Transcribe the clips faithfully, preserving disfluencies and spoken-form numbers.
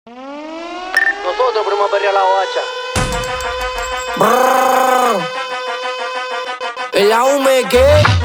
Nosotros ponemos a perrear la guacha. El la hume que,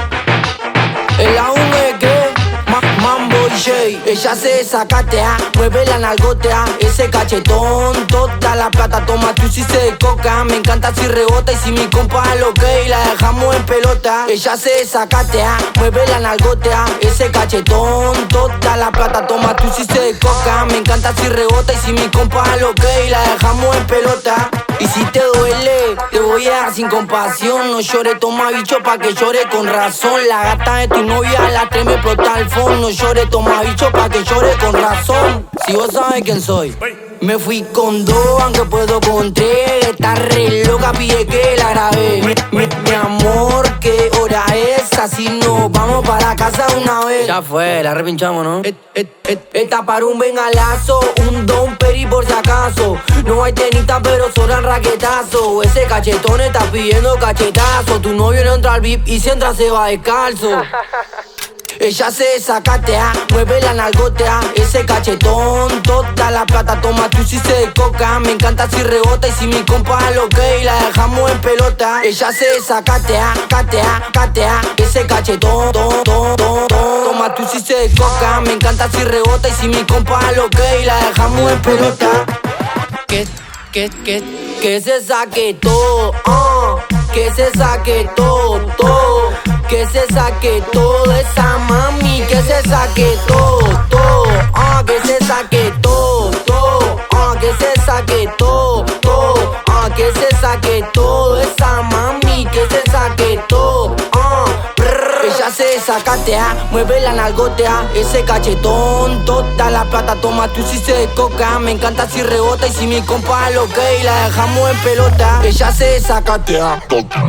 el la hume que, Ma Mambo y Jay. Ella se desacatea, mueve la nalgotea, ese cachetón, toda la plata toma tú si se de coca. Me encanta si rebota y si mi compa lo que y la dejamos en pelota. Ella se desacatea, mueve la nalgotea, ese cachetón, toda la plata toma tú si se de coca. Me encanta si rebota y si mi compa lo que y la dejamos en pelota. Y si te duele, te voy a dar sin compasión. No llores, toma bicho pa' que llore con razón. La gata de tu novia la tres me explota el phone. No llores, toma bicho pa' que llore con razón. Si vos sabes quién soy, me fui con dos, aunque puedo con tres. Está re loca, pide que la grabé. Mi, mi, mi amor, ¿qué hora es? Así nos vamos para casa una vez. Ya fue, la repinchamos, ¿no? Et, et, et, esta para un bengalazo, un don peri por si acaso. No hay tenita pero sobran raquetazo. Ese cachetón está pidiendo cachetazo. Tu novio no entra al V I P y si entra se va descalzo. Ella se desacatea, mueve la nalgotea, ese cachetón, toda la plata toma tú si se de coca. Me encanta si rebota y si mi compa lo que y la dejamos en pelota. Ella se desacatea, catea, catea, ese cachetón, ton, ton, ton, ton, toma tú si se de coca. Me encanta si rebota y si mi compa lo que y la dejamos en pelota. Que, que, que, que se saque todo, uh, que se saque todo, todo. Que se saque todo esa mami, que se saque todo, todo, ah, que se saque todo, todo, ah, que se saque todo, todo, ah, que se saque todo esa mami, que se saque todo, ah, brrr. Ella se desacatea, mueve la nalgotea, ese cachetón, toda la plata toma tú si se de coca. Me encanta si rebota y si mi compa lo que y la dejamos en pelota. Ella se desacatea,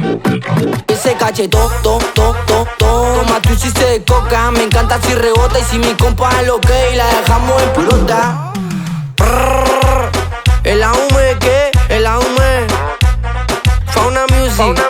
ese cachetón, to, to, to, to, toma tú si se de coca. Me encanta si rebota y si mi compa lo que y la dejamos en pelota. Brrr, el la hume que, el la hume, Fauna Music.